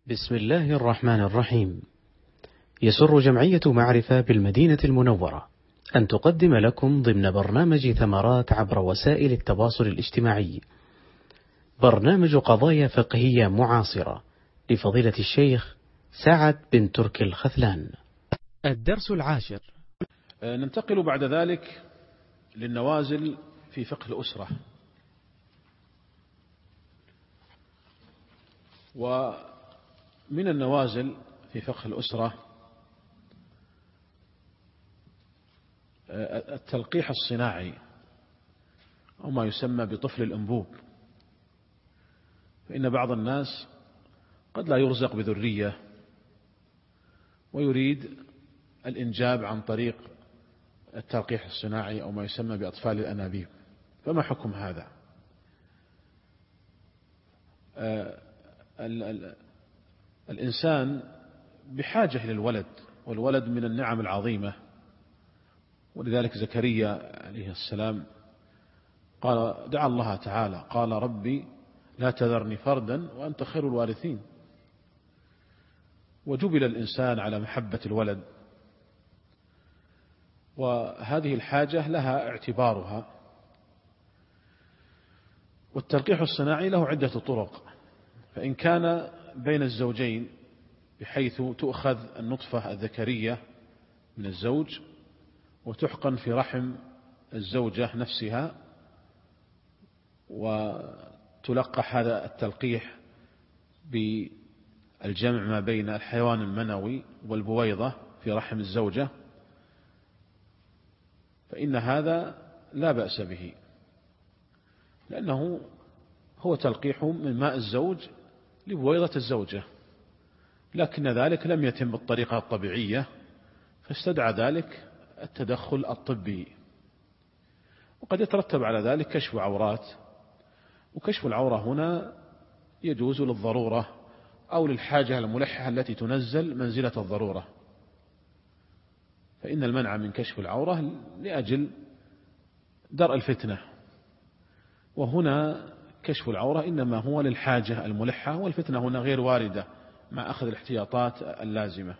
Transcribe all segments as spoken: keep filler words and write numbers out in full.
بسم الله الرحمن الرحيم. يسر جمعية معرفة بالمدينة المنورة أن تقدم لكم ضمن برنامج ثمرات عبر وسائل التواصل الاجتماعي برنامج قضايا فقهية معاصرة لفضيلة الشيخ سعد بن تركي الخذلان. الدرس العاشر. ننتقل بعد ذلك للنوازل في فقه الأسرة. ومن النوازل في فقه الأسرة التلقيح الصناعي أو ما يسمى بطفل الأنبوب. فإن بعض الناس قد لا يرزق بذرية ويريد الإنجاب عن طريق التلقيح الصناعي أو ما يسمى بأطفال الأنابيب، فما حكم هذا؟ ال ال الإنسان بحاجة للولد، والولد من النعم العظيمة، ولذلك زكريا عليه السلام قال دعا الله تعالى قال ربي لا تذرني فردا وأنت خير الوارثين. وجبل الإنسان على محبة الولد، وهذه الحاجة لها اعتبارها. والتلقيح الصناعي له عدة طرق، فإن كان بين الزوجين بحيث تؤخذ النطفة الذكرية من الزوج وتحقن في رحم الزوجة نفسها، وتلقح هذا التلقيح بالجمع ما بين الحيوان المنوي والبويضة في رحم الزوجة، فإن هذا لا بأس به، لأنه هو تلقيح من ماء الزوج لبويضة الزوجة، لكن ذلك لم يتم بالطريقة الطبيعية، فاستدعى ذلك التدخل الطبي. وقد يترتب على ذلك كشف عورات، وكشف العورة هنا يجوز للضرورة أو للحاجة الملحة التي تنزل منزلة الضرورة، فإن المنع من كشف العورة لأجل درء الفتنة، وهنا كشف العورة إنما هو للحاجة الملحة، والفتنة هنا غير واردة مع أخذ الاحتياطات اللازمة.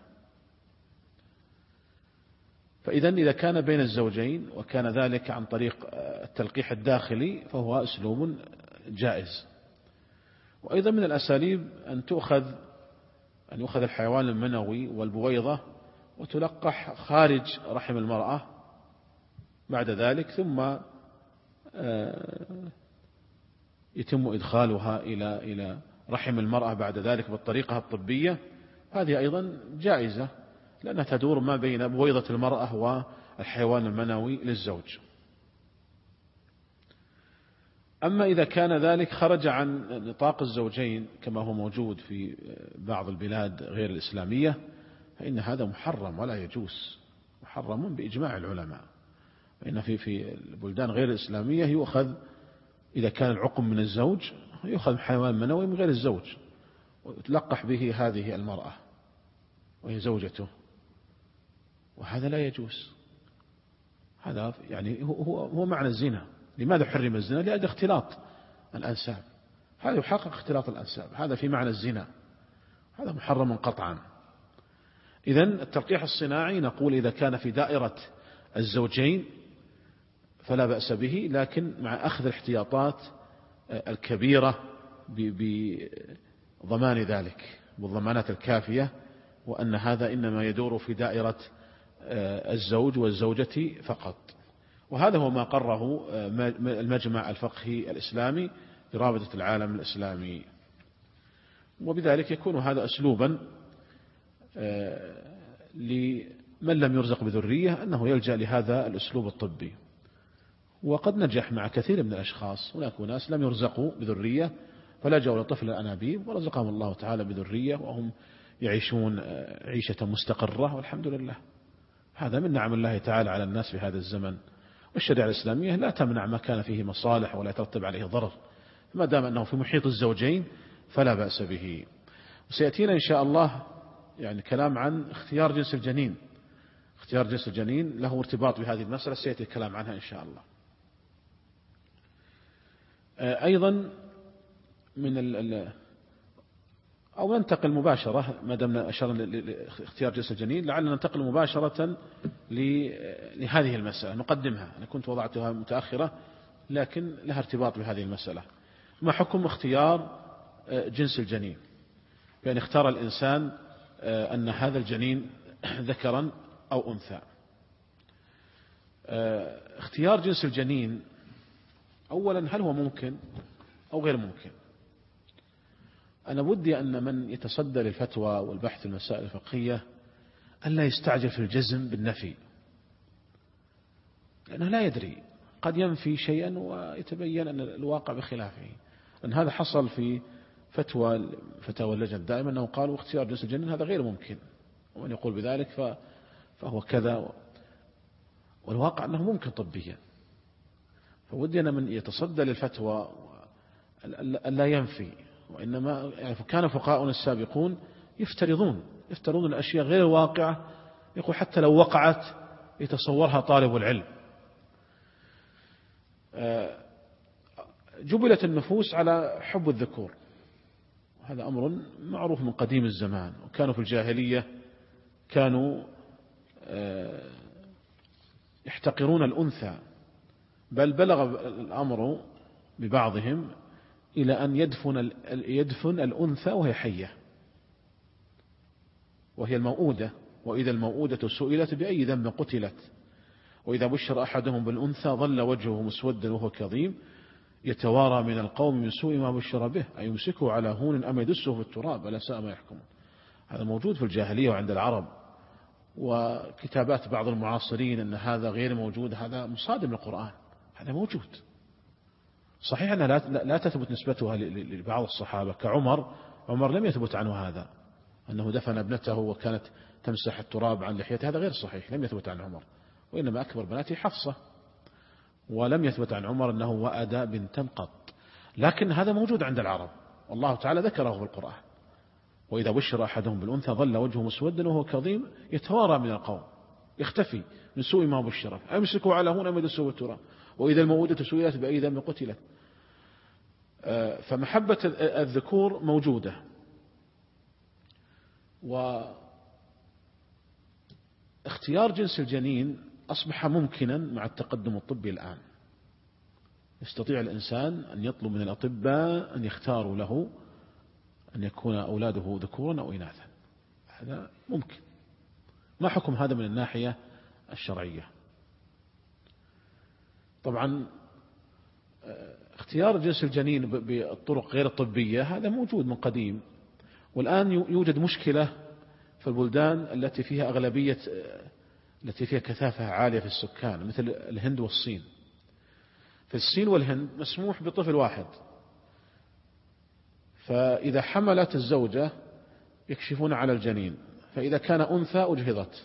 فإذا إذا كان بين الزوجين وكان ذلك عن طريق التلقيح الداخلي فهو أسلوب جائز. وأيضا من الأساليب أن تؤخذ أن يؤخذ الحيوان المنوي والبويضة وتلقح خارج رحم المرأة بعد ذلك، ثم يتم إدخالها إلى إلى رحم المرأة بعد ذلك بالطريقة الطبية. هذه أيضا جائزة، لأنها تدور ما بين بويضة المرأة والحيوان المنوي للزوج. أما إذا كان ذلك خرج عن نطاق الزوجين كما هو موجود في بعض البلاد غير الإسلامية، فإن هذا محرم ولا يجوز، محرم بإجماع العلماء. فإن في في البلدان غير الإسلامية يؤخذ إذا كان العقم من الزوج يؤخذ حيوان منوي من غير الزوج وتلقح به هذه المرأة وهي زوجته، وهذا لا يجوز. هذا يعني هو هو معنى الزنا. لماذا حرم الزنا؟ لأجل اختلاط الأنساب، هذا يحقق اختلاط الأنساب، هذا في معنى الزنا، هذا محرم قطعا. إذن التلقيح الصناعي نقول إذا كان في دائرة الزوجين فلا بأس به، لكن مع أخذ الاحتياطات الكبيرة بضمان ذلك والضمانات الكافية، وأن هذا إنما يدور في دائرة الزوج والزوجة فقط. وهذا هو ما قرره المجمع الفقهي الإسلامي برابطة العالم الإسلامي، وبذلك يكون هذا أسلوبا لمن لم يرزق بذرية أنه يلجأ لهذا الأسلوب الطبي. وقد نجح مع كثير من الأشخاص. هناك ناس لم يرزقوا بذرية فلجأوا لطفل الأنابيب ورزقهم الله تعالى بذرية وهم يعيشون عيشة مستقرة والحمد لله. هذا من نعم الله تعالى على الناس في هذا الزمن. والشريعة الإسلامية لا تمنع ما كان فيه مصالح ولا يترتب عليه ضرر، ما دام أنه في محيط الزوجين فلا بأس به. وسيأتينا إن شاء الله يعني كلام عن اختيار جنس الجنين. اختيار جنس الجنين له ارتباط بهذه المسألة، سيأتي الكلام عنها إن شاء الله. أيضا من أو ننتقل مباشرة ما دمنا أشرنا لاختيار جنس الجنين، لعلنا ننتقل مباشرة لهذه المسألة نقدمها. أنا كنت وضعتها متأخرة لكن لها ارتباط بهذه المسألة. ما حكم اختيار جنس الجنين؟ بأن اختار الإنسان أن هذا الجنين ذكرا أو أنثى. اختيار جنس الجنين أولا هل هو ممكن أو غير ممكن؟ أنا ودي أن من يتصدى للفتوى والبحث المسائل الفقهية ألا يستعجل في الجزم بالنفي، لأنه لا يدري، قد ينفي شيئا ويتبين أن الواقع بخلافه. أن هذا حصل في فتوى فتاوى اللجنة دائما أنه قالوا اختيار جنس الجنين هذا غير ممكن، ومن يقول بذلك فهو كذا، والواقع أنه ممكن طبيا. فودي أن من يتصدى للفتوى ألا ينفي، وإنما يعني كان فقهاؤنا السابقون يفترضون يفترضون الأشياء غير الواقعة، يقول حتى لو وقعت يتصورها طالب العلم. جبلت النفوس على حب الذكور، هذا أمر معروف من قديم الزمان، وكانوا في الجاهلية كانوا يحتقرون الأنثى، بل بلغ الأمر ببعضهم إلى أن يدفن يدفن الأنثى وهي حية، وهي الموؤودة، وإذا الموؤودة سئلت بأي ذنب قتلت، وإذا بشر أحدهم بالأنثى ظل وجهه مسودا وهو كظيم يتوارى من القوم من سوء ما بشر به أيمسكه على هون أم يدسه في التراب ألا ساء ما يحكمون. هذا موجود في الجاهلية وعند العرب، وكتابات بعض المعاصرين أن هذا غير موجود، هذا مصادم للقرآن، هذا موجود. صحيح أنها لا تثبت نسبتها لبعض الصحابة كعمر، عمر لم يثبت عنه هذا أنه دفن ابنته وكانت تمسح التراب عن لحيته، هذا غير صحيح، لم يثبت عن عمر، وإنما أكبر بناته حفصة، ولم يثبت عن عمر أنه وأد بنتا قط، لكن هذا موجود عند العرب، والله تعالى ذكره في القرآن. وإذا بشر أحدهم بالأنثى ظل وجهه مسودا وهو كظيم يتوارى من القوم يختفي من سوء ما بشر أمسكوا على هون أم يدسوا في التراب وإذا الموءودة سئلت بأي ذنب قتلت. فمحبة الذكور موجودة، واختيار جنس الجنين أصبح ممكنا مع التقدم الطبي الآن. يستطيع الإنسان أن يطلب من الأطباء أن يختاروا له أن يكون أولاده ذكورا أو إناثا، هذا ممكن. ما حكم هذا من الناحية الشرعية؟ طبعا اختيار جنس الجنين بالطرق غير الطبية هذا موجود من قديم، والآن يوجد مشكلة في البلدان التي فيها أغلبية التي فيها كثافة عالية في السكان مثل الهند والصين. في الصين والهند مسموح بطفل واحد، فإذا حملت الزوجة يكشفون على الجنين، فإذا كان أنثى أجهضت،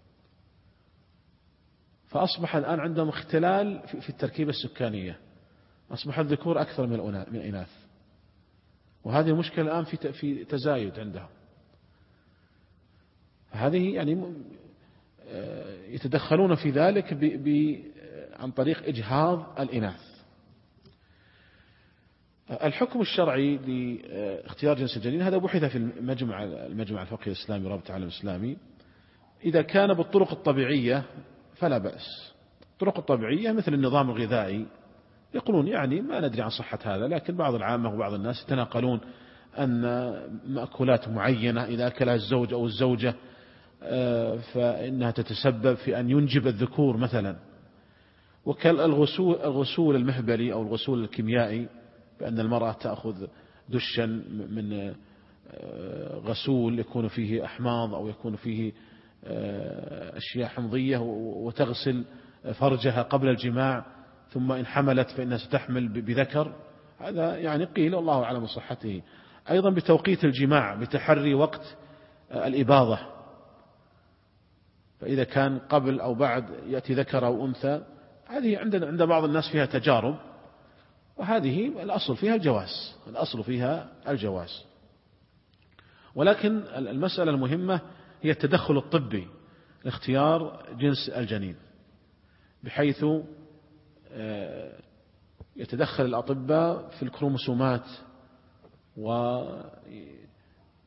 فأصبح الآن عندهم اختلال في التركيبة السكانية، أصبح الذكور أكثر من الإناث، وهذه المشكلة الآن في في تزايد عندهم. هذه يعني يتدخلون في ذلك ب ب عن طريق إجهاض الإناث. الحكم الشرعي لاختيار جنس الجنين هذا بحث في المجمع المجمع الفقهي الإسلامي رابطة العالم الإسلامي. إذا كان بالطرق الطبيعية فلا بأس. الطرق الطبيعية مثل النظام الغذائي، يقولون يعني ما ندري عن صحة هذا، لكن بعض العامة وبعض الناس يتناقلون أن مأكولات معينة إذا أكلها الزوج أو الزوجة فإنها تتسبب في أن ينجب الذكور مثلا، وكالغسول الغسول المهبلي أو الغسول الكيميائي، بأن المرأة تأخذ دشا من غسول يكون فيه أحماض أو يكون فيه أشياء حمضية وتغسل فرجها قبل الجماع، ثم إن حملت فإنها ستحمل بذكر. هذا يعني قيل والله أعلم بصحته. أيضا بتوقيت الجماع بتحري وقت الإباضة، فإذا كان قبل أو بعد يأتي ذكر أو أنثى، هذه عندنا عند بعض الناس فيها تجارب، وهذه الأصل فيها الجواز، الأصل فيها الجواز. ولكن المسألة المهمة هي التدخل الطبي لاختيار جنس الجنين، بحيث يتدخل الأطباء في الكروموسومات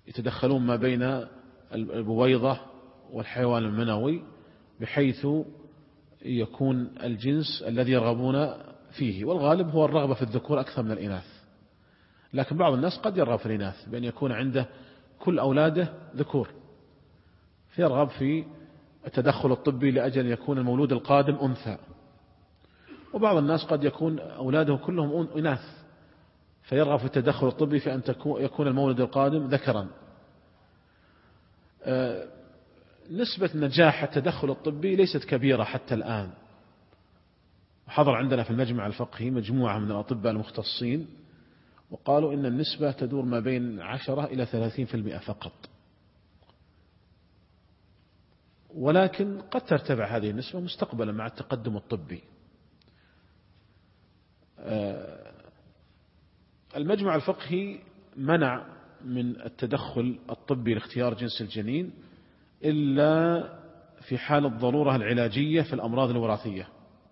يتدخلون ما بين البويضة والحيوان المنوي بحيث يكون الجنس الذي يرغبون فيه، والغالب هو الرغبة في الذكور أكثر من الإناث، لكن بعض الناس قد يرغب في الإناث بأن يكون عنده كل أولاده ذكور، فيرغب في التدخل الطبي لأجل أن يكون المولود القادم أنثى. وبعض الناس قد يكون أولاده كلهم إناث فيرغب في التدخل الطبي في أن يكون المولد القادم ذكرا. نسبة نجاح التدخل الطبي ليست كبيرة حتى الآن. حضر عندنا في المجمع الفقهي مجموعة من الأطباء المختصين وقالوا إن النسبة تدور ما بين عشرة إلى ثلاثين في المئة فقط، ولكن قد ترتفع هذه النسبة مستقبلا مع التقدم الطبي. المجمع الفقهي منع من التدخل الطبي لاختيار جنس الجنين إلا في حال الضرورة العلاجية في الأمراض الوراثية.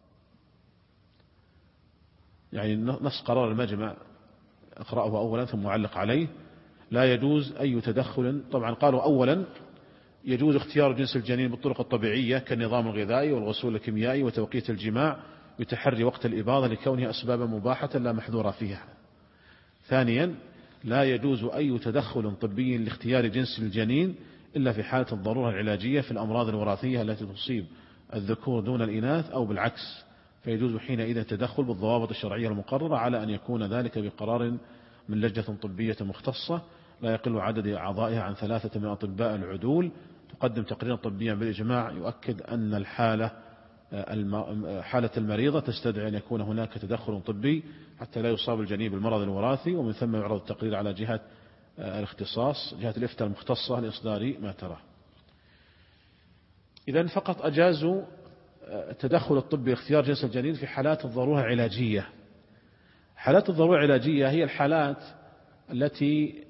يعني نص قرار المجمع أقرأه أولا ثم أعلق عليه: لا يجوز أي تدخل. طبعا قالوا أولا يجوز اختيار جنس الجنين بالطرق الطبيعية كالنظام الغذائي والغسول الكيميائي وتوقيت الجماع بتحري وقت الإباضة لكونها أسبابا مباحة لا محذور فيها. ثانيا لا يجوز أي تدخل طبي لاختيار جنس الجنين إلا في حالة الضرورة العلاجية في الأمراض الوراثية التي تصيب الذكور دون الإناث أو بالعكس، فيجوز حينئذ التدخل بالضوابط الشرعية المقررة على أن يكون ذلك بقرار من لجنة طبية مختصة لا يقل عدد أعضائها عن ثلاثة من أطباء العدول، تقدم تقريرا طبيا بالإجماع يؤكد أن الحالة حالة المريضة تستدعي أن يكون هناك تدخل طبي حتى لا يصاب الجنين بالمرض الوراثي، ومن ثم يعرض التقرير على جهة الاختصاص جهة الإفتاء المختصة لإصدار ما ترى. إذن فقط أجازوا التدخل الطبي لاختيار جنس الجنين في حالات الضرورة العلاجية. حالات الضرورة العلاجية هي الحالات التي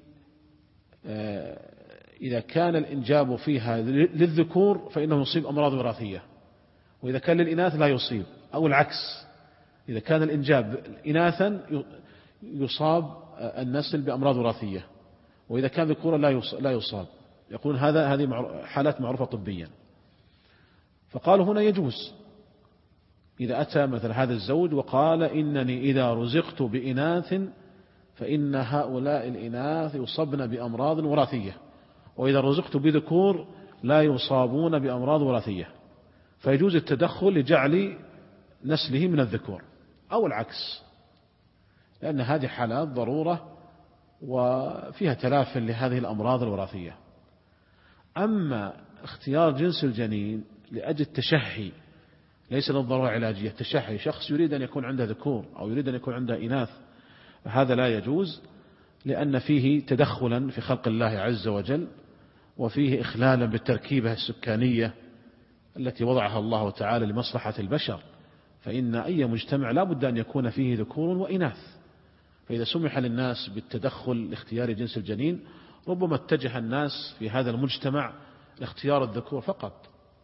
إذا كان الإنجاب فيها للذكور فإنه يصيب أمراض وراثية، وإذا كان للإناث لا يصيب، أو العكس، إذا كان الإنجاب إناثا يصاب النسل بأمراض وراثية، وإذا كان ذكورا لا يصاب. يقول هذا هذه حالات معروفة طبيا. فقالوا هنا يجوز إذا أتى مثل هذا الزوج وقال إنني إذا رزقت بإناث فإن هؤلاء الإناث يصبن بأمراض وراثية، وإذا رزقت بذكور لا يصابون بأمراض وراثية، فيجوز التدخل لجعل نسله من الذكور، أو العكس، لأن هذه حالات ضرورة وفيها تلاف لهذه الأمراض الوراثية. أما اختيار جنس الجنين لأجل التشهي ليس للضرورة العلاجية، التشهي شخص يريد أن يكون عنده ذكور أو يريد أن يكون عنده إناث، هذا لا يجوز، لأن فيه تدخلا في خلق الله عز وجل، وفيه إخلالا بالتركيبة السكانية التي وضعها الله تعالى لمصلحة البشر، فإن أي مجتمع لا بد أن يكون فيه ذكور وإناث. فإذا سمح للناس بالتدخل لاختيار جنس الجنين ربما اتجه الناس في هذا المجتمع لاختيار الذكور فقط،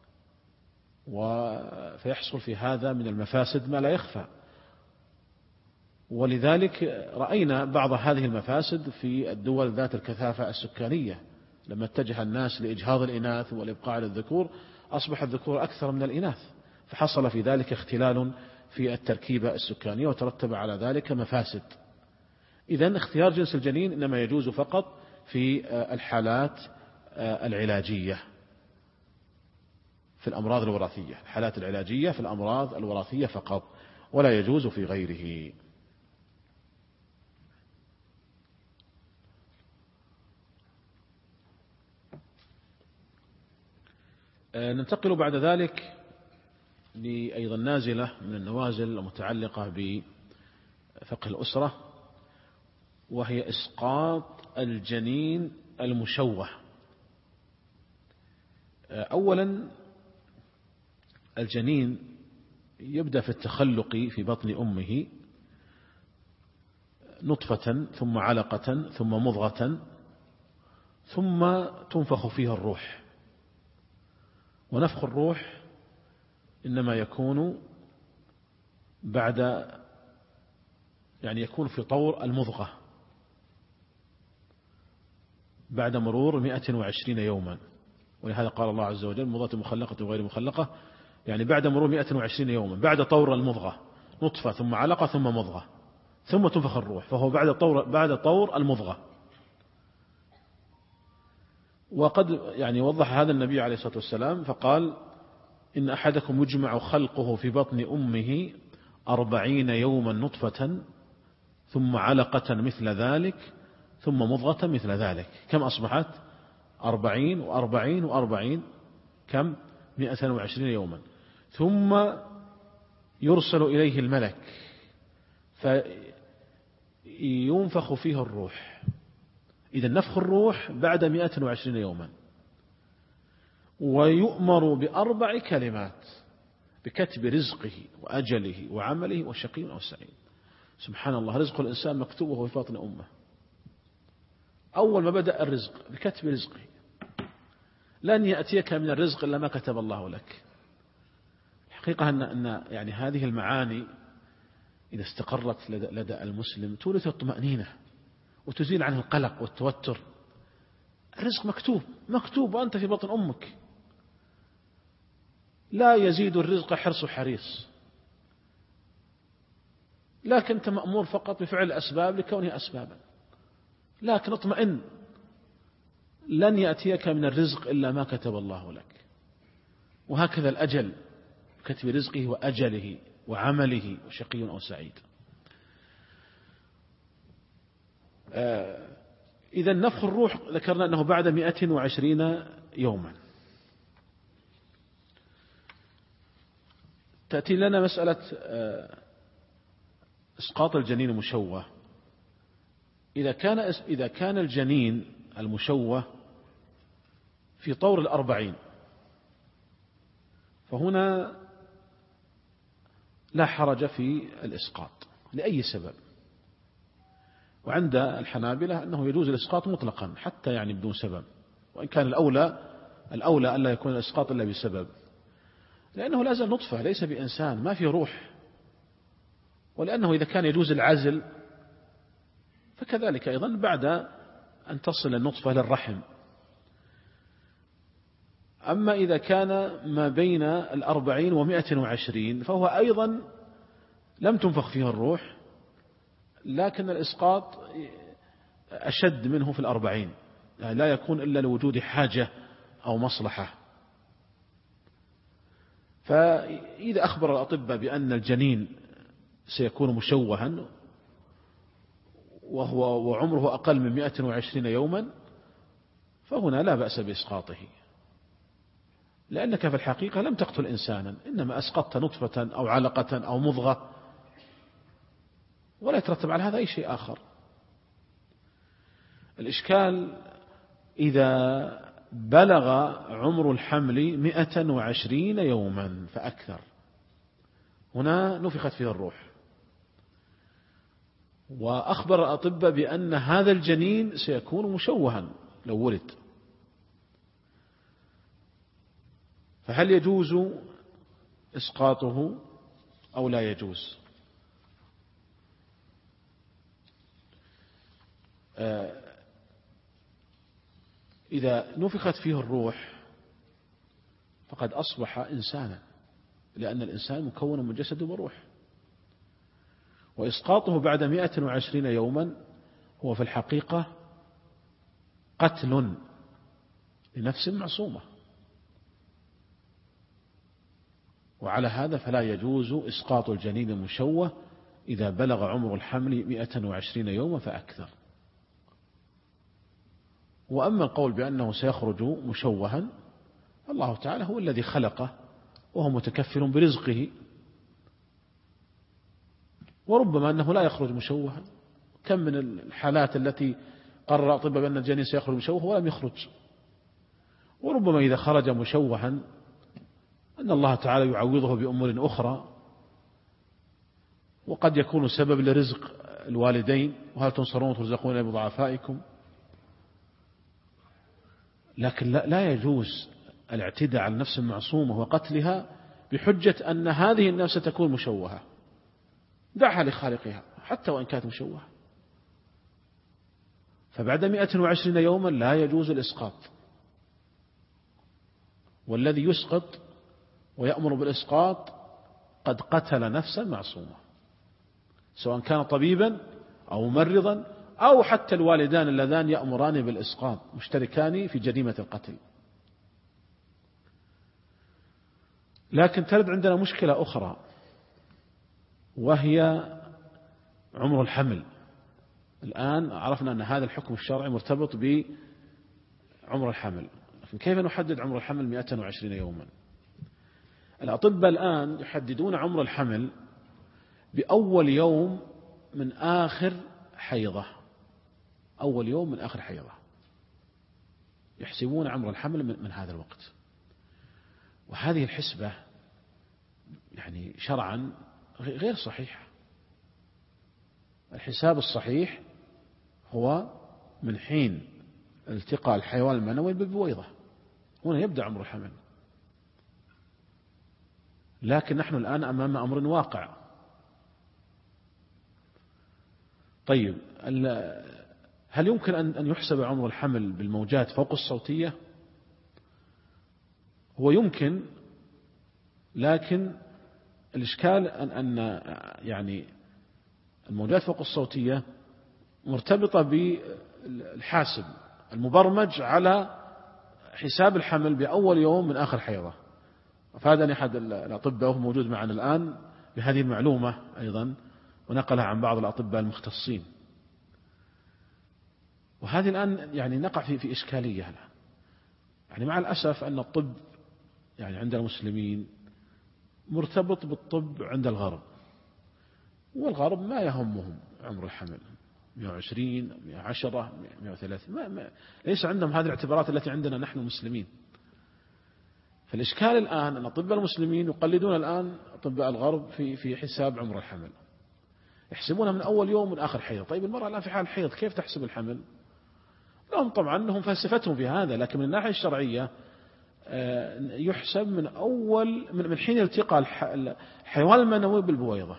فيحصل في هذا من المفاسد ما لا يخفى. ولذلك رأينا بعض هذه المفاسد في الدول ذات الكثافة السكانية، لما اتجه الناس لإجهاض الإناث والإبقاء على الذكور أصبح الذكور أكثر من الإناث، فحصل في ذلك اختلال في التركيبة السكانية وترتب على ذلك مفاسد. إذن اختيار جنس الجنين إنما يجوز فقط في الحالات العلاجية في الأمراض الوراثية، الحالات العلاجية في الأمراض الوراثية فقط، ولا يجوز في غيره. ننتقل بعد ذلك لأيضا نازلة من النوازل المتعلقة بفقه الأسرة، وهي إسقاط الجنين المشوه. أولا الجنين يبدأ في التخلق في بطن أمه نطفة ثم علقة ثم مضغة ثم تنفخ فيها الروح، ونفخ الروح إنما يكون بعد يعني يكون في طور المضغة، بعد مرور مئة وعشرين يوما، ولهذا قال الله عز وجل مضغة مخلقة وغير مخلقة، يعني بعد مرور مئة وعشرين يوما، بعد طور المضغة، نطفة ثم علقة ثم مضغة ثم تنفخ الروح، فهو بعد طور بعد طور المضغة. وقد يعني وضح هذا النبي عليه الصلاة والسلام فقال إن أحدكم يجمع خلقه في بطن أمه أربعين يوما نطفة ثم علقة مثل ذلك ثم مضغة مثل ذلك. كم أصبحت؟ أربعين وأربعين وأربعين، كم؟ مئة وعشرين يوما. ثم يرسل إليه الملك فينفخ فيه الروح. إذا نفخ الروح بعد مئة وعشرين يوما، ويؤمر بأربع كلمات: بكتب رزقه وأجله وعمله وشقي أو سعيد. سبحان الله، رزق الإنسان مكتوب وهو في بطن أمه. أول ما بدأ الرزق بكتب رزقه، لن يأتيك من الرزق إلا ما كتب الله لك. الحقيقة أن أن يعني هذه المعاني إذا استقرت لدى, لدى المسلم تورث الطمأنينة وتزيل عنه القلق والتوتر. الرزق مكتوب مكتوب وأنت في بطن أمك. لا يزيد الرزق حرص حريص، لكن أنت مأمور فقط بفعل الأسباب لكونها أسبابا، لكن اطمئن، لن يأتيك من الرزق إلا ما كتب الله لك. وهكذا الأجل، كتب رزقه وأجله وعمله وشقي أو سعيد. آه إذا نفخ الروح ذكرنا أنه بعد مئة وعشرين يوما. تأتي لنا مسألة آه إسقاط الجنين المشوه. إذا كان إذا كان الجنين المشوه في طور الأربعين، فهنا لا حرج في الإسقاط لأي سبب. وعند الحنابلة أنه يجوز الإسقاط مطلقا حتى يعني بدون سبب، وإن كان الأولى الأولى ألا يكون الإسقاط إلا بسبب، لأنه لا زال نطفة ليس بإنسان، ما في روح. ولأنه إذا كان يجوز العزل فكذلك أيضا بعد أن تصل النطفة للرحم. أما إذا كان ما بين الأربعين ومائة وعشرين فهو أيضا لم تنفخ فيه الروح، لكن الإسقاط أشد منه في الأربعين، يعني لا يكون إلا لوجود حاجة أو مصلحة. فإذا أخبر الأطباء بأن الجنين سيكون مشوها وهو وعمره أقل من مائة وعشرين يوما، فهنا لا بأس بإسقاطه، لأنك في الحقيقة لم تقتل إنسانا، إنما أسقطت نطفة أو علقة أو مضغة، ولا يترتب على هذا أي شيء آخر. الإشكال إذا بلغ عمر الحمل مئة وعشرين يوما فأكثر، هنا نفخت فيه الروح. وأخبر الأطباء بأن هذا الجنين سيكون مشوها لو ولد، فهل يجوز إسقاطه أو لا يجوز؟ إذا نفخت فيه الروح فقد أصبح إنسانا، لأن الإنسان مكون من جسد وروح. وإسقاطه بعد مئة وعشرين يوما هو في الحقيقة قتل لنفس معصومة، وعلى هذا فلا يجوز إسقاط الجنين المشوه إذا بلغ عمر الحمل مئة وعشرين يوما فأكثر. وأما القول بأنه سيخرج مشوها، الله تعالى هو الذي خلقه وهو متكفل برزقه، وربما أنه لا يخرج مشوها. كم من الحالات التي قرر الأطباء بأن الجنين سيخرج مشوه ولم يخرج. وربما إذا خرج مشوها أن الله تعالى يعوضه بأمور أخرى، وقد يكون سبب لرزق الوالدين، وهل تنصرون وترزقون بضعفائكم. لكن لا يجوز الاعتداء على النفس المعصومة وقتلها بحجة أن هذه النفس تكون مشوهة. دعها لخالقها حتى وإن كانت مشوهة، فبعد مئة وعشرين يوما لا يجوز الإسقاط، والذي يسقط ويأمر بالإسقاط قد قتل نفسا معصومة، سواء كان طبيبا أو ممرضا أو حتى الوالدان اللذان يأمران بالإسقاط مشتركان في جريمة القتل. لكن ترد عندنا مشكلة أخرى، وهي عمر الحمل. الآن عرفنا أن هذا الحكم الشرعي مرتبط بعمر الحمل، لكن كيف نحدد عمر الحمل مئة وعشرين يوما؟ الأطباء الآن يحددون عمر الحمل بأول يوم من آخر حيضة، أول يوم من آخر حيضة يحسبون عمر الحمل من هذا الوقت. وهذه الحسبة يعني شرعا غير صحيحة. الحساب الصحيح هو من حين التقاء الحيوان المنوي بالبويضة، هنا يبدأ عمر الحمل. لكن نحن الآن أمام أمر واقع. طيب، هل يمكن أن يحسب عمر الحمل بالموجات فوق الصوتية؟ هو يمكن، لكن الإشكال أن أن يعني الموجات فوق الصوتية مرتبطة بالحاسب المبرمج على حساب الحمل بأول يوم من آخر حيضة. فهذا أحد الأطباء وهو موجود معنا الآن بهذه المعلومة أيضا، ونقلها عن بعض الأطباء المختصين. وهذه الآن يعني نقع في في إشكالية الآن. يعني مع الأسف أن الطب يعني عند المسلمين مرتبط بالطب عند الغرب، والغرب ما يهمهم عمر الحمل مئة وعشرين مئة وعشرة مئة وثلاثين، ما ما ليس عندهم هذه الاعتبارات التي عندنا نحن المسلمين. فالإشكال الآن أن أطباء المسلمين يقلدون الآن أطباء الغرب في في حساب عمر الحمل، يحسبونها من أول يوم من آخر حيض. طيب المرأة الآن في حال حيض كيف تحسب الحمل؟ لهم طبعا أنهم فلسفتهم في هذا، لكن من الناحية الشرعية يحسب من أول من حين التقاء الحيوان المنوي بالبويضة.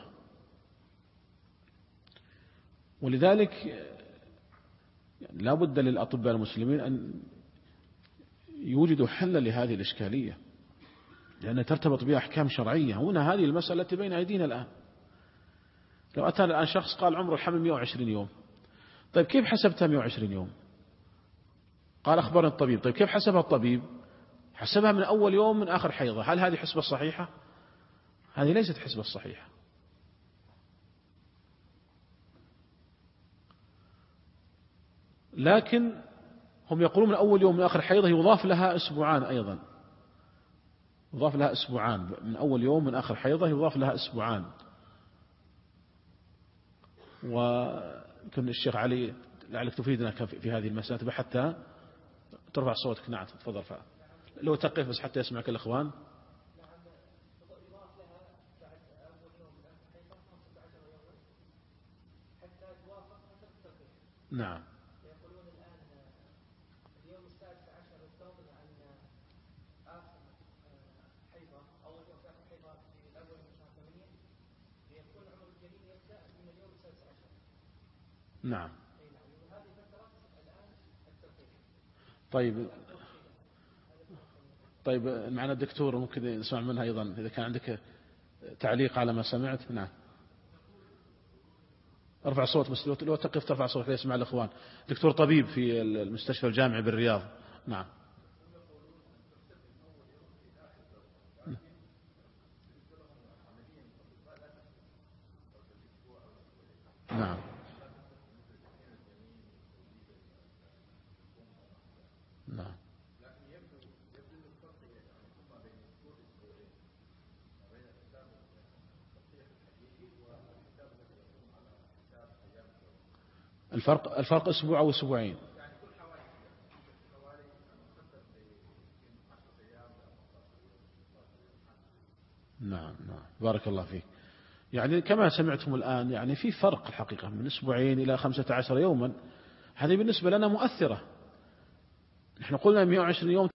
ولذلك يعني لا بد للأطباء المسلمين أن يوجدوا حلا لهذه الإشكالية، لأنها ترتبط بها أحكام شرعية. هنا هذه المسألة التي بين أيدينا الآن. لو أتانا الآن شخص قال عمر الحمل مئة وعشرين يوم، طيب كيف حسبتها مئة وعشرين يوم؟ قال أخبرني الطبيب. طيب كيف حسبها الطبيب؟ حسبها من أول يوم من آخر حيضة. هل هذه حسبة صحيحة؟ هذه ليست حسبة صحيحة. لكن هم يقولون من أول يوم من آخر حيضة يضاف لها أسبوعان أيضا، يضاف لها أسبوعان من أول يوم من آخر حيضة يضاف لها أسبوعان. ويمكن الشيخ علي لعلك تفيدنا في هذه المسألة حتى ترفع صوتك. نعم تفضل. فعلا لو تقف بس حتى يسمعك الإخوان. نعم نعم. طيب طيب معنا الدكتور ممكن نسمع منها أيضا إذا كان عندك تعليق على ما سمعت. نعم ارفع صوت بس لو تقف ترفع صوت يسمع الإخوان. دكتور طبيب في المستشفى الجامعي بالرياض. نعم نعم نعم. الفرق الفرق أسبوع أو أسبوعين. نعم نعم بارك الله فيك. يعني كما سمعتم الآن يعني في فرق الحقيقة من أسبوعين إلى خمسة عشر يوما. هذه بالنسبة لنا مؤثرة. نحن قلنا مئة وعشرين يوم